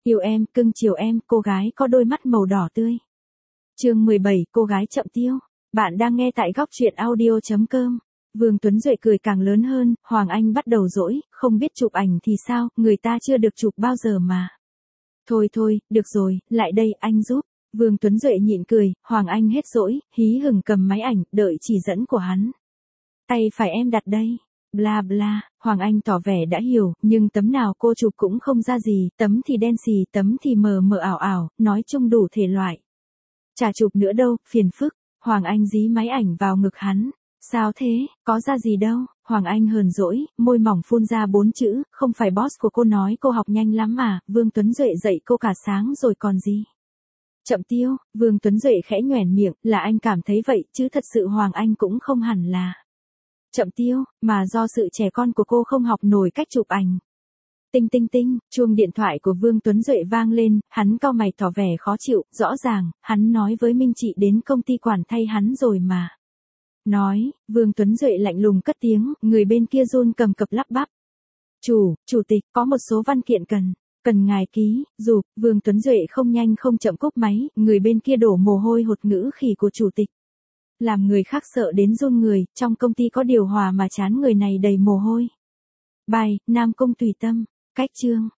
Yêu em, cưng chiều em, cô gái có đôi mắt màu đỏ tươi. Chương 17, cô gái chậm tiêu. Bạn đang nghe tại góc truyện audio.com. Vương Tuấn Duệ cười càng lớn hơn, Hoàng Anh bắt đầu dỗi, không biết chụp ảnh thì sao, người ta chưa được chụp bao giờ mà. Thôi thôi, được rồi, lại đây, anh giúp. Vương Tuấn Duệ nhịn cười, Hoàng Anh hết dỗi, hí hửng cầm máy ảnh, đợi chỉ dẫn của hắn. Tay phải em đặt đây. Bla bla, Hoàng Anh tỏ vẻ đã hiểu, nhưng tấm nào cô chụp cũng không ra gì, tấm thì đen xì, tấm thì mờ mờ ảo ảo, nói chung đủ thể loại. Chả chụp nữa đâu, phiền phức. Hoàng Anh dí máy ảnh vào ngực hắn. Sao thế, có ra gì đâu. Hoàng Anh hờn dỗi, môi mỏng phun ra 4 chữ, không phải boss của cô nói cô học nhanh lắm mà, Vương Tuấn Duệ dạy cô cả sáng rồi còn gì. Chậm tiêu, Vương Tuấn Duệ khẽ nhoẻn miệng, là anh cảm thấy vậy, chứ thật sự Hoàng Anh cũng không hẳn là chậm tiêu, mà do sự trẻ con của cô không học nổi cách chụp ảnh. Tinh tinh tinh, chuông điện thoại của Vương Tuấn Duệ vang lên, hắn cau mày tỏ vẻ khó chịu, rõ ràng, hắn nói với Minh Chị đến công ty quản thay hắn rồi mà. Nói, Vương Tuấn Duệ lạnh lùng cất tiếng, người bên kia run cầm cập lắp bắp. Chủ tịch, có một số văn kiện cần ngài ký, dù, Vương Tuấn Duệ không nhanh không chậm cúp máy, người bên kia đổ mồ hôi hột ngữ khỉ của chủ tịch. Làm người khác sợ đến run người, trong công ty có điều hòa mà chán người này đầy mồ hôi. Bài, Nam Cung tùy tâm, cách chương.